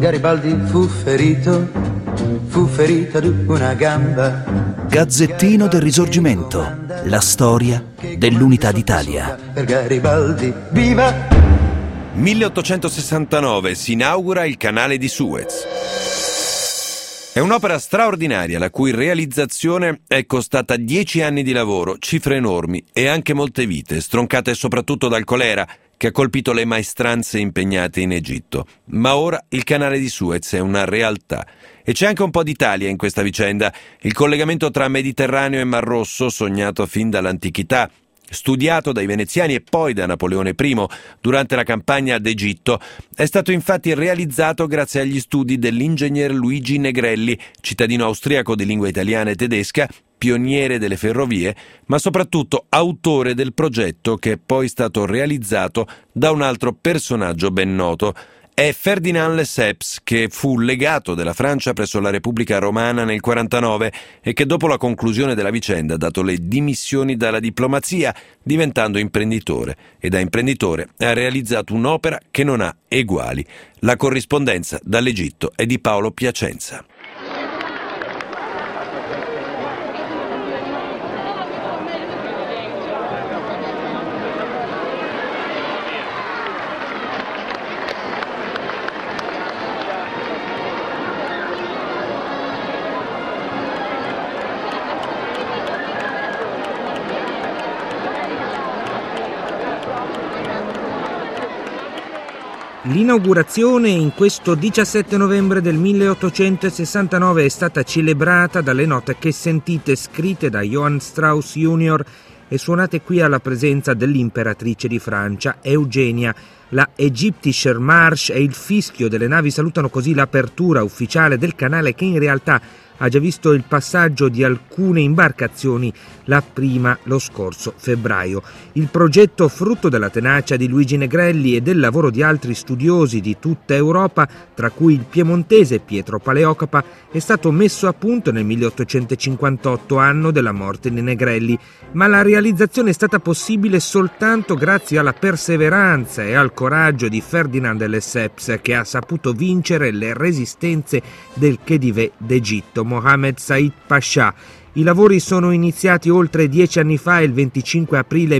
Garibaldi fu ferito ad una gamba. Gazzettino del Risorgimento, la storia dell'unità d'Italia. Per Garibaldi, viva! 1869 si inaugura il canale di Suez. È un'opera straordinaria la cui realizzazione è costata 10 anni di lavoro, cifre enormi e anche molte vite, stroncate soprattutto dal colera che ha colpito le maestranze impegnate in Egitto. Ma ora il canale di Suez è una realtà. E c'è anche un po' d'Italia in questa vicenda. Il collegamento tra Mediterraneo e Mar Rosso, sognato fin dall'antichità, studiato dai veneziani e poi da Napoleone I durante la campagna d'Egitto, è stato infatti realizzato grazie agli studi dell'ingegner Luigi Negrelli, cittadino austriaco di lingua italiana e tedesca, pioniere delle ferrovie, ma soprattutto autore del progetto che è poi stato realizzato da un altro personaggio ben noto. È Ferdinand Lesseps, che fu legato della Francia presso la Repubblica Romana nel 1949 e che dopo la conclusione della vicenda ha dato le dimissioni dalla diplomazia, diventando imprenditore. E da imprenditore ha realizzato un'opera che non ha eguali. La corrispondenza dall'Egitto è di Paolo Piacenza. L'inaugurazione in questo 17 novembre del 1869 è stata celebrata dalle note che sentite scritte da Johann Strauss Jr. e suonate qui alla presenza dell'imperatrice di Francia, Eugenia. La Ägyptischer Marsch e il fischio delle navi salutano così l'apertura ufficiale del canale, che in realtà ha già visto il passaggio di alcune imbarcazioni, la prima lo scorso febbraio. Il progetto, frutto della tenacia di Luigi Negrelli e del lavoro di altri studiosi di tutta Europa, tra cui il piemontese Pietro Paleocapa, è stato messo a punto nel 1858, anno della morte di Negrelli, ma la realizzazione è stata possibile soltanto grazie alla perseveranza e al coraggio di Ferdinand Lesseps, che ha saputo vincere le resistenze del Khedive d'Egitto, Mohammed Said Pascià. I lavori sono iniziati oltre 10 anni fa, il 25 aprile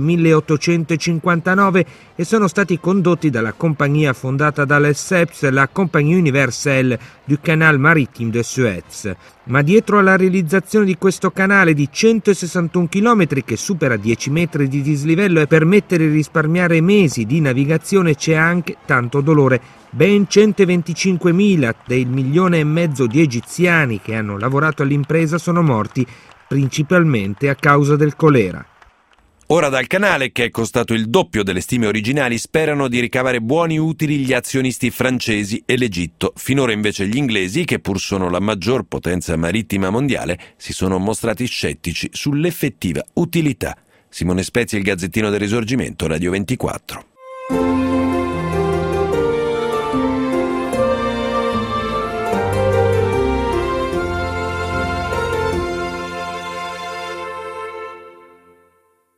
1859, e sono stati condotti dalla compagnia fondata da Lesseps, la Compagnie Universelle du Canal Maritime de Suez. Ma dietro alla realizzazione di questo canale di 161 km, che supera 10 metri di dislivello e permette di risparmiare mesi di navigazione, c'è anche tanto dolore. Ben 125.000 dei 1,5 milioni di egiziani che hanno lavorato all'impresa sono morti, principalmente a causa del colera. Ora dal canale, che è costato il doppio delle stime originali, sperano di ricavare buoni utili gli azionisti francesi e l'Egitto. Finora invece gli inglesi, che pur sono la maggior potenza marittima mondiale, si sono mostrati scettici sull'effettiva utilità. Simone Spezia, il Gazzettino del Risorgimento, Radio 24.